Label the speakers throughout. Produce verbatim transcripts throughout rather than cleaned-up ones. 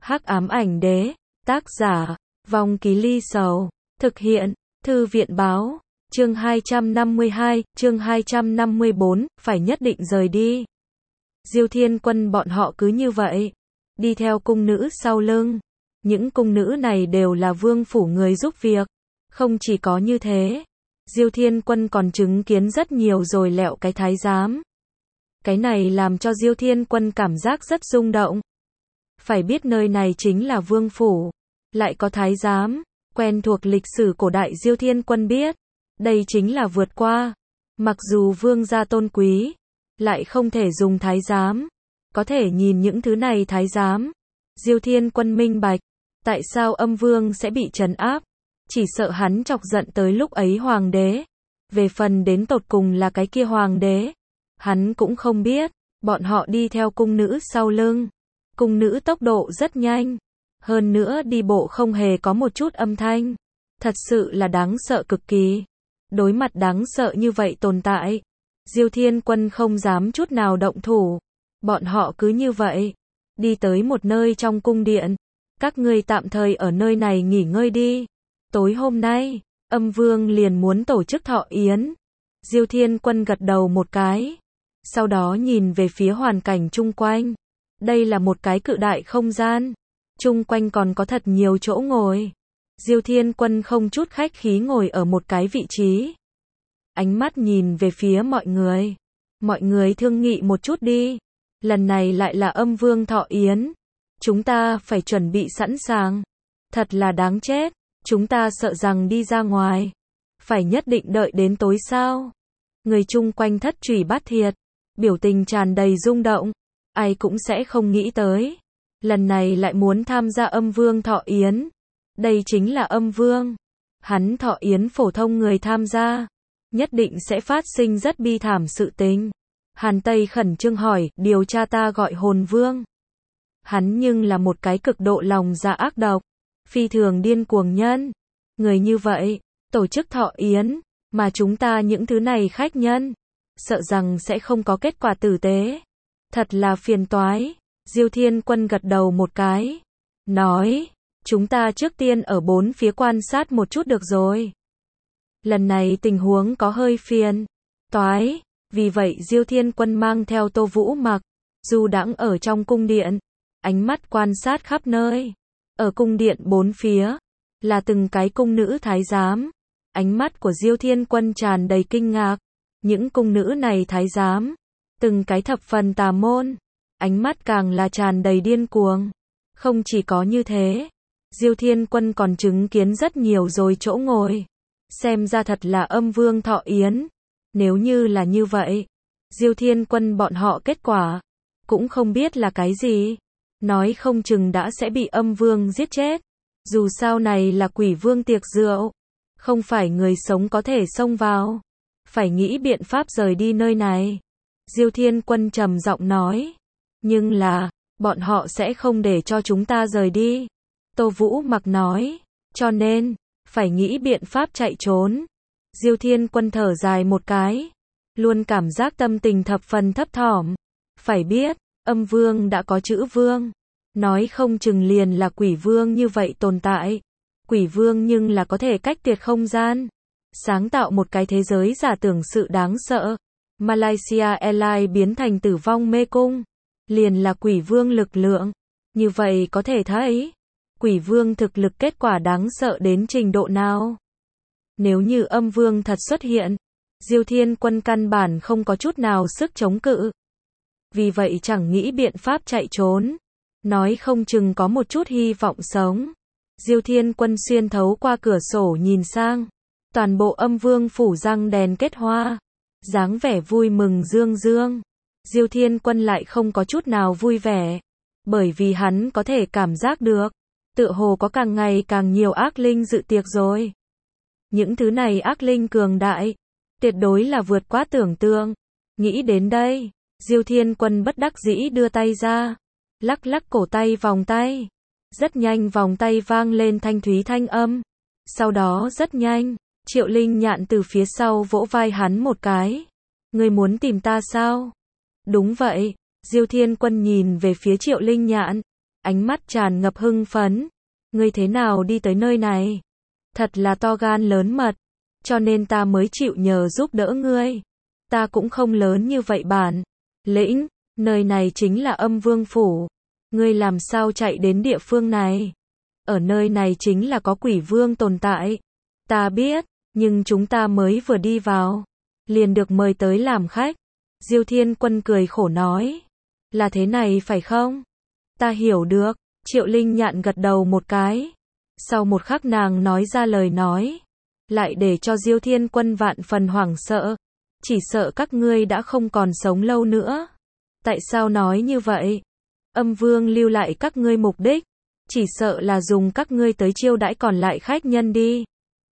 Speaker 1: Hắc ám ảnh đế, tác giả, Vong Ký Ly Sầu, thực hiện, Thư viện báo, chương hai trăm năm mươi hai, chương hai trăm năm mươi bốn, phải nhất định rời đi. Diêu Thiên Quân bọn họ cứ như vậy, đi theo cung nữ sau lưng. Những cung nữ này đều là vương phủ người giúp việc. Không chỉ có như thế, Diêu Thiên Quân còn chứng kiến rất nhiều rồi lẹo cái thái giám. Cái này làm cho Diêu Thiên Quân cảm giác rất rung động. Phải biết nơi này chính là vương phủ, lại có thái giám, quen thuộc lịch sử cổ đại Diêu Thiên Quân biết, đây chính là vượt qua. Mặc dù vương gia tôn quý, lại không thể dùng thái giám, có thể nhìn những thứ này thái giám. Diêu Thiên Quân minh bạch, tại sao âm vương sẽ bị trấn áp, chỉ sợ hắn chọc giận tới lúc ấy hoàng đế. Về phần đến tột cùng là cái kia hoàng đế, hắn cũng không biết. Bọn họ đi theo cung nữ sau lưng. Cung nữ tốc độ rất nhanh, hơn nữa đi bộ không hề có một chút âm thanh. Thật sự là đáng sợ cực kỳ. Đối mặt đáng sợ như vậy tồn tại, Diêu Thiên Quân không dám chút nào động thủ. Bọn họ cứ như vậy, đi tới một nơi trong cung điện. Các ngươi tạm thời ở nơi này nghỉ ngơi đi. Tối hôm nay, âm vương liền muốn tổ chức thọ yến. Diêu Thiên Quân gật đầu một cái. Sau đó nhìn về phía hoàn cảnh chung quanh. Đây là một cái cự đại không gian. Chung quanh còn có thật nhiều chỗ ngồi. Diêu Thiên Quân không chút khách khí ngồi ở một cái vị trí. Ánh mắt nhìn về phía mọi người. Mọi người thương nghị một chút đi. Lần này lại là âm vương thọ yến. Chúng ta phải chuẩn bị sẵn sàng. Thật là đáng chết. Chúng ta sợ rằng đi ra ngoài, phải nhất định đợi đến tối sao. Người chung quanh thất trùy bát thiệt, biểu tình tràn đầy rung động. Ai cũng sẽ không nghĩ tới, lần này lại muốn tham gia âm vương thọ yến. Đây chính là âm vương. Hắn thọ yến phổ thông người tham gia, nhất định sẽ phát sinh rất bi thảm sự tình. Hàn Tây khẩn trương hỏi, điều tra ta gọi hồn vương. Hắn nhưng là một cái cực độ lòng dạ ác độc, phi thường điên cuồng nhân. Người như vậy, tổ chức thọ yến, mà chúng ta những thứ này khách nhân, sợ rằng sẽ không có kết quả tử tế. Thật là phiền toái. Diêu Thiên Quân gật đầu một cái, nói, chúng ta trước tiên ở bốn phía quan sát một chút được rồi. Lần này tình huống có hơi phiền toái, vì vậy Diêu Thiên Quân mang theo Tô Vũ Mặc, du đãng ở trong cung điện, ánh mắt quan sát khắp nơi. Ở cung điện bốn phía, là từng cái cung nữ thái giám. Ánh mắt của Diêu Thiên Quân tràn đầy kinh ngạc. Những cung nữ này thái giám, từng cái thập phần tà môn. Ánh mắt càng là tràn đầy điên cuồng. Không chỉ có như thế, Diêu Thiên Quân còn chứng kiến rất nhiều rồi chỗ ngồi. Xem ra thật là âm vương thọ yến. Nếu như là như vậy, Diêu Thiên Quân bọn họ kết quả cũng không biết là cái gì. Nói không chừng đã sẽ bị âm vương giết chết. Dù sao này là quỷ vương tiệc rượu, không phải người sống có thể xông vào. Phải nghĩ biện pháp rời đi nơi này. Diêu Thiên Quân trầm giọng nói. Nhưng là, bọn họ sẽ không để cho chúng ta rời đi. Tô Vũ Mặc nói. Cho nên, phải nghĩ biện pháp chạy trốn. Diêu Thiên Quân thở dài một cái. Luôn cảm giác tâm tình thập phần thấp thỏm. Phải biết, âm vương đã có chữ vương. Nói không chừng liền là quỷ vương như vậy tồn tại. Quỷ vương nhưng là có thể cách tuyệt không gian. Sáng tạo một cái thế giới giả tưởng sự đáng sợ. Malaysia Airlines biến thành tử vong mê cung. Liền là quỷ vương lực lượng. Như vậy có thể thấy, quỷ vương thực lực kết quả đáng sợ đến trình độ nào. Nếu như âm vương thật xuất hiện, Diêu Thiên Quân căn bản không có chút nào sức chống cự. Vì vậy chẳng nghĩ biện pháp chạy trốn. Nói không chừng có một chút hy vọng sống. Diêu Thiên Quân xuyên thấu qua cửa sổ nhìn sang. Toàn bộ âm vương phủ răng đèn kết hoa. Dáng vẻ vui mừng dương dương. Diêu Thiên Quân lại không có chút nào vui vẻ. Bởi vì hắn có thể cảm giác được. Tựa hồ có càng ngày càng nhiều ác linh dự tiệc rồi. Những thứ này ác linh cường đại. Tuyệt đối là vượt quá tưởng tượng. Nghĩ đến đây, Diêu Thiên Quân bất đắc dĩ đưa tay ra. Lắc lắc cổ tay vòng tay. Rất nhanh vòng tay vang lên thanh thúy thanh âm. Sau đó rất nhanh, Triệu Linh Nhạn từ phía sau vỗ vai hắn một cái. Ngươi muốn tìm ta sao? Đúng vậy. Diêu Thiên Quân nhìn về phía Triệu Linh Nhạn. ánh mắt tràn ngập hưng phấn. Ngươi thế nào đi tới nơi này? Thật là to gan lớn mật, cho nên ta mới chịu nhờ giúp đỡ ngươi. Ta cũng không lớn như vậy bản lĩnh, nơi này chính là Âm Vương Phủ. Ngươi làm sao chạy đến địa phương này? Ở nơi này chính là có quỷ vương tồn tại. Ta biết, nhưng chúng ta mới vừa đi vào, liền được mời tới làm khách. Diêu Thiên Quân cười khổ nói. Là thế này phải không? Ta hiểu được. Triệu Linh Nhạn gật đầu một cái. Sau một khắc nàng nói ra lời nói, lại để cho Diêu Thiên Quân vạn phần hoảng sợ. Chỉ sợ các ngươi đã không còn sống lâu nữa. Tại sao nói như vậy? Âm Vương lưu lại các ngươi mục đích, chỉ sợ là dùng các ngươi tới chiêu đãi còn lại khách nhân đi.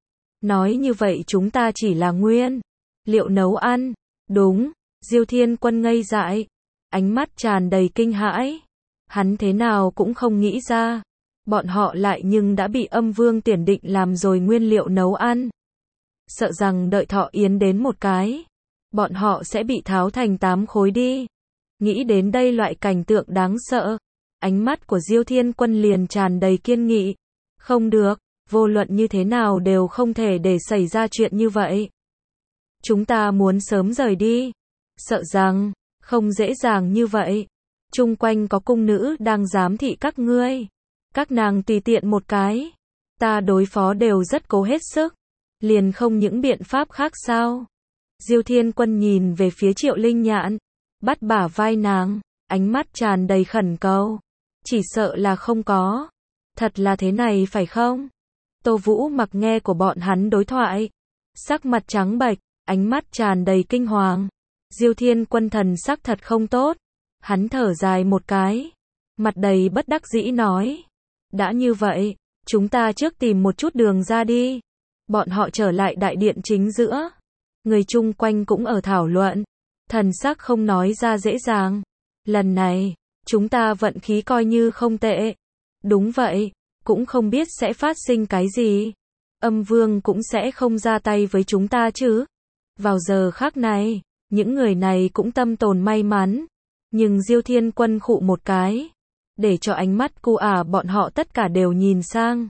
Speaker 1: Nói như vậy chúng ta chỉ là nguyên liệu nấu ăn. Đúng, Diêu Thiên Quân ngây dại, ánh mắt tràn đầy kinh hãi. Hắn thế nào cũng không nghĩ ra, bọn họ lại nhưng đã bị Âm Vương tiền định làm rồi nguyên liệu nấu ăn. Sợ rằng đợi Thọ Yến đến một cái, bọn họ sẽ bị tháo thành tám khối đi. Nghĩ đến đây loại cảnh tượng đáng sợ, ánh mắt của Diêu Thiên Quân liền tràn đầy kiên nghị. Không được, vô luận như thế nào đều không thể để xảy ra chuyện như vậy. Chúng ta muốn sớm rời đi. Sợ rằng, không dễ dàng như vậy. Chung quanh có cung nữ đang giám thị các ngươi. Các nàng tùy tiện một cái, ta đối phó đều rất cố hết sức. Liền không những biện pháp khác sao? Diêu Thiên Quân nhìn về phía Triệu Linh Nhạn, bắt bả vai nàng, ánh mắt tràn đầy khẩn cầu. Chỉ sợ là không có. Thật là thế này phải không? Tô Vũ Mặc nghe của bọn hắn đối thoại, sắc mặt trắng bệch, ánh mắt tràn đầy kinh hoàng. Diêu Thiên Quân thần sắc thật không tốt. Hắn thở dài một cái, mặt đầy bất đắc dĩ nói. Đã như vậy, chúng ta trước tìm một chút đường ra đi. Bọn họ trở lại đại điện chính giữa. Người chung quanh cũng ở thảo luận. Thần sắc không nói ra dễ dàng. Lần này, chúng ta vận khí coi như không tệ. Đúng vậy, cũng không biết sẽ phát sinh cái gì. Âm Vương cũng sẽ không ra tay với chúng ta chứ. Vào giờ khắc này, những người này cũng tâm tồn may mắn. Nhưng Diêu Thiên Quân khụ một cái, để cho ánh mắt cu ả bọn họ tất cả đều nhìn sang.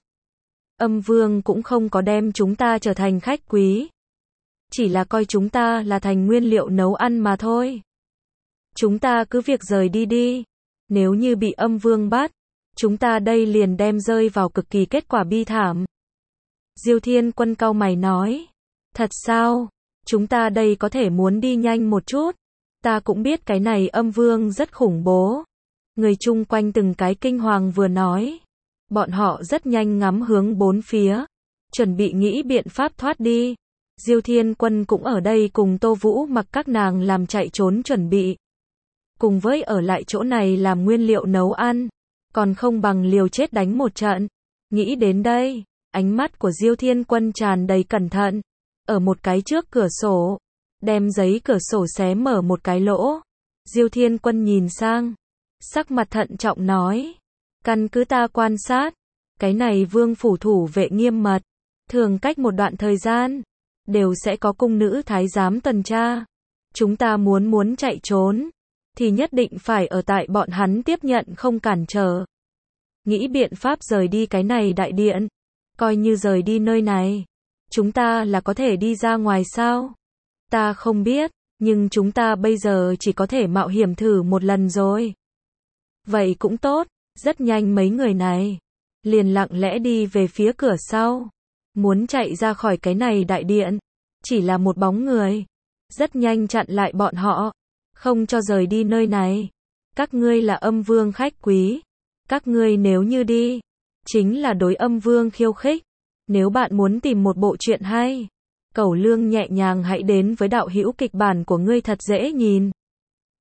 Speaker 1: Âm Vương cũng không có đem chúng ta trở thành khách quý, chỉ là coi chúng ta là thành nguyên liệu nấu ăn mà thôi. Chúng ta cứ việc rời đi đi. Nếu như bị Âm Vương bắt, chúng ta đây liền đem rơi vào cực kỳ kết quả bi thảm. Diêu Thiên Quân cau mày nói. Thật sao? Chúng ta đây có thể muốn đi nhanh một chút. Ta cũng biết cái này Âm Vương rất khủng bố. Người chung quanh từng cái kinh hoàng vừa nói. Bọn họ rất nhanh ngắm hướng bốn phía, chuẩn bị nghĩ biện pháp thoát đi. Diêu Thiên Quân cũng ở đây cùng Tô Vũ Mặc các nàng làm chạy trốn chuẩn bị. Cùng với ở lại chỗ này làm nguyên liệu nấu ăn, còn không bằng liều chết đánh một trận. Nghĩ đến đây, ánh mắt của Diêu Thiên Quân tràn đầy cẩn thận. Ở một cái trước cửa sổ, đem giấy cửa sổ xé mở một cái lỗ. Diêu Thiên Quân nhìn sang, sắc mặt thận trọng nói. Căn cứ ta quan sát, cái này vương phủ thủ vệ nghiêm mật. Thường cách một đoạn thời gian, đều sẽ có cung nữ thái giám tuần tra. Chúng ta muốn muốn chạy trốn, thì nhất định phải ở tại bọn hắn tiếp nhận không cản trở. Nghĩ biện pháp rời đi cái này đại điện. Coi như rời đi nơi này, chúng ta là có thể đi ra ngoài sao? Ta không biết, nhưng chúng ta bây giờ chỉ có thể mạo hiểm thử một lần rồi. Vậy cũng tốt, rất nhanh mấy người này liền lặng lẽ đi về phía cửa sau, muốn chạy ra khỏi cái này đại điện. Chỉ là một bóng người, rất nhanh chặn lại bọn họ, không cho rời đi nơi này. Các ngươi là Âm Vương khách quý, các ngươi nếu như đi, chính là đối Âm Vương khiêu khích. Nếu bạn muốn tìm một bộ truyện hay, cẩu lương nhẹ nhàng hãy đến với đạo hữu kịch bản của ngươi thật dễ nhìn.